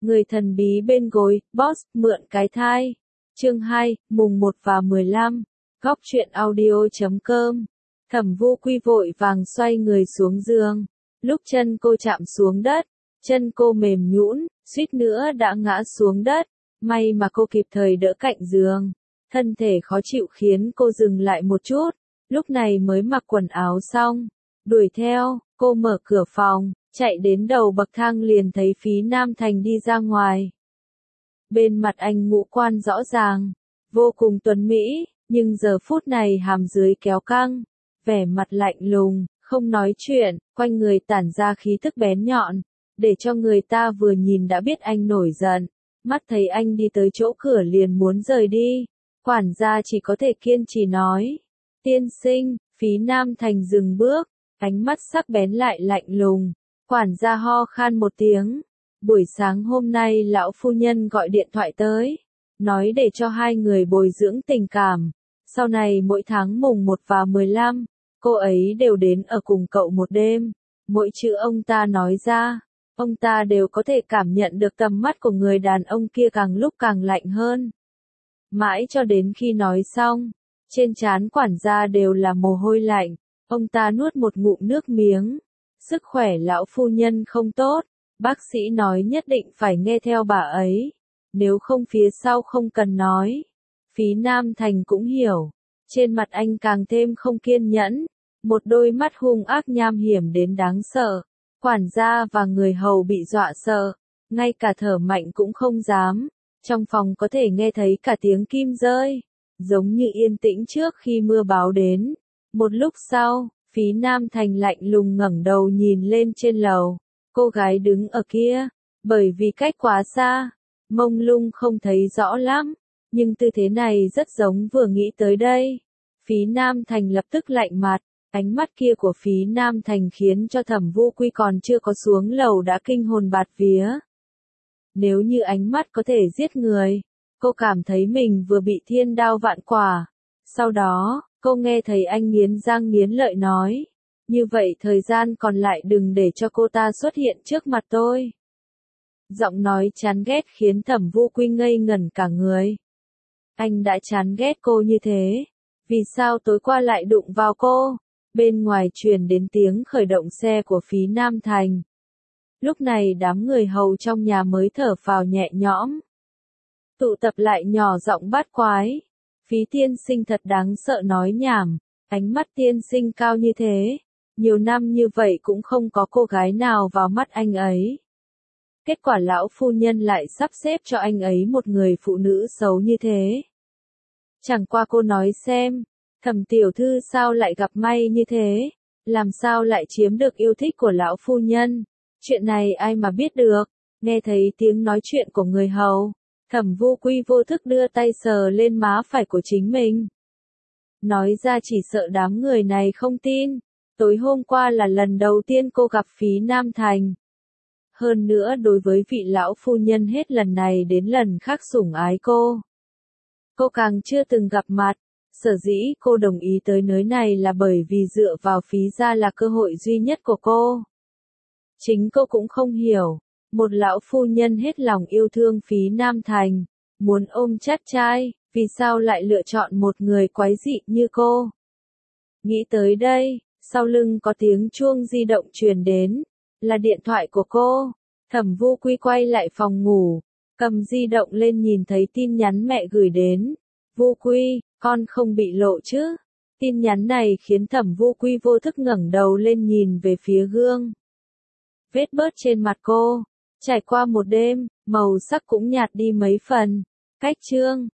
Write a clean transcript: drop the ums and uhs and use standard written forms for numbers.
Người thần bí bên gối, boss, mượn cái thai. Chương 2, mùng 1 và 15. Góc truyện audio.com. Thẩm Vu Quy vội vàng xoay người xuống giường. Lúc chân cô chạm xuống đất, chân cô mềm nhũn, suýt nữa đã ngã xuống đất. May mà cô kịp thời đỡ cạnh giường. Thân thể khó chịu khiến cô dừng lại một chút. Lúc này mới mặc quần áo xong. Đuổi theo, cô mở cửa phòng, chạy đến đầu bậc thang liền thấy Phí Nam Thành đi ra ngoài. Bên mặt anh ngũ quan rõ ràng, vô cùng tuấn mỹ, nhưng giờ phút này hàm dưới kéo căng, vẻ mặt lạnh lùng, không nói chuyện, quanh người tản ra khí thức bén nhọn, để cho người ta vừa nhìn đã biết anh nổi giận. Mắt thấy anh đi tới chỗ cửa liền muốn rời đi, quản gia chỉ có thể kiên trì nói. Tiên sinh, Phí Nam Thành dừng bước, ánh mắt sắc bén lại lạnh lùng. Quản gia ho khan một tiếng. Buổi sáng hôm nay lão phu nhân gọi điện thoại tới, nói để cho hai người bồi dưỡng tình cảm. Sau này mỗi tháng mùng 1 và 15, cô ấy đều đến ở cùng cậu một đêm. Mỗi chữ ông ta nói ra, ông ta đều có thể cảm nhận được tầm mắt của người đàn ông kia càng lúc càng lạnh hơn. Mãi cho đến khi nói xong, trên trán quản gia đều là mồ hôi lạnh, ông ta nuốt một ngụm nước miếng. Sức khỏe lão phu nhân không tốt, bác sĩ nói nhất định phải nghe theo bà ấy, nếu không phía sau không cần nói. Phí Nam Thành cũng hiểu, trên mặt anh càng thêm không kiên nhẫn, một đôi mắt hung ác nham hiểm đến đáng sợ. Quản gia và người hầu bị dọa sợ, ngay cả thở mạnh cũng không dám, trong phòng có thể nghe thấy cả tiếng kim rơi, giống như yên tĩnh trước khi mưa bão đến. Một lúc sau, Phí Nam Thành lạnh lùng ngẩng đầu nhìn lên trên lầu, cô gái đứng ở kia, bởi vì cách quá xa, mông lung không thấy rõ lắm, nhưng tư thế này rất giống vừa nghĩ tới đây. Phí Nam Thành lập tức lạnh mặt, ánh mắt kia của Phí Nam Thành khiến cho Thẩm Vu Quy còn chưa có xuống lầu đã kinh hồn bạt vía. Nếu như ánh mắt có thể giết người, cô cảm thấy mình vừa bị thiên đao vạn quả. Sau đó, cô nghe thấy anh nghiến răng nghiến lợi nói, như vậy thời gian còn lại đừng để cho cô ta xuất hiện trước mặt tôi. Giọng nói chán ghét khiến Thẩm Vu Quy ngây ngẩn cả người. Anh đã chán ghét cô như thế, vì sao tối qua lại đụng vào cô? Bên ngoài truyền đến tiếng khởi động xe của Phí Nam Thành. Lúc này đám người hầu trong nhà mới thở phào nhẹ nhõm. Tụ tập lại nhỏ giọng bát quái. Phí tiên sinh thật đáng sợ nói nhảm, ánh mắt tiên sinh cao như thế, nhiều năm như vậy cũng không có cô gái nào vào mắt anh ấy. Kết quả lão phu nhân lại sắp xếp cho anh ấy một người phụ nữ xấu như thế. Chẳng qua cô nói xem, Thẩm tiểu thư sao lại gặp may như thế, làm sao lại chiếm được yêu thích của lão phu nhân, chuyện này ai mà biết được. Nghe thấy tiếng nói chuyện của người hầu, Thẩm Vu Quy vô thức đưa tay sờ lên má phải của chính mình. Nói ra chỉ sợ đám người này không tin, tối hôm qua là lần đầu tiên cô gặp Phí Nam Thành. Hơn nữa đối với vị lão phu nhân hết lần này đến lần khác sủng ái cô. Cô càng chưa từng gặp mặt, sở dĩ cô đồng ý tới nơi này là bởi vì dựa vào Phí gia là cơ hội duy nhất của cô. Chính cô cũng không hiểu. Một lão phu nhân hết lòng yêu thương Phí Nam Thành, muốn ôm chắt trai, vì sao lại lựa chọn một người quái dị như cô? Nghĩ tới đây, sau lưng có tiếng chuông di động truyền đến, là điện thoại của cô. Thẩm Vu Quy quay lại phòng ngủ, cầm di động lên nhìn thấy tin nhắn mẹ gửi đến. Vu Quy, con không bị lộ chứ? Tin nhắn này khiến Thẩm Vu Quy vô thức ngẩng đầu lên nhìn về phía gương. Vết bớt trên mặt cô. Trải qua một đêm, màu sắc cũng nhạt đi mấy phần. Cách chương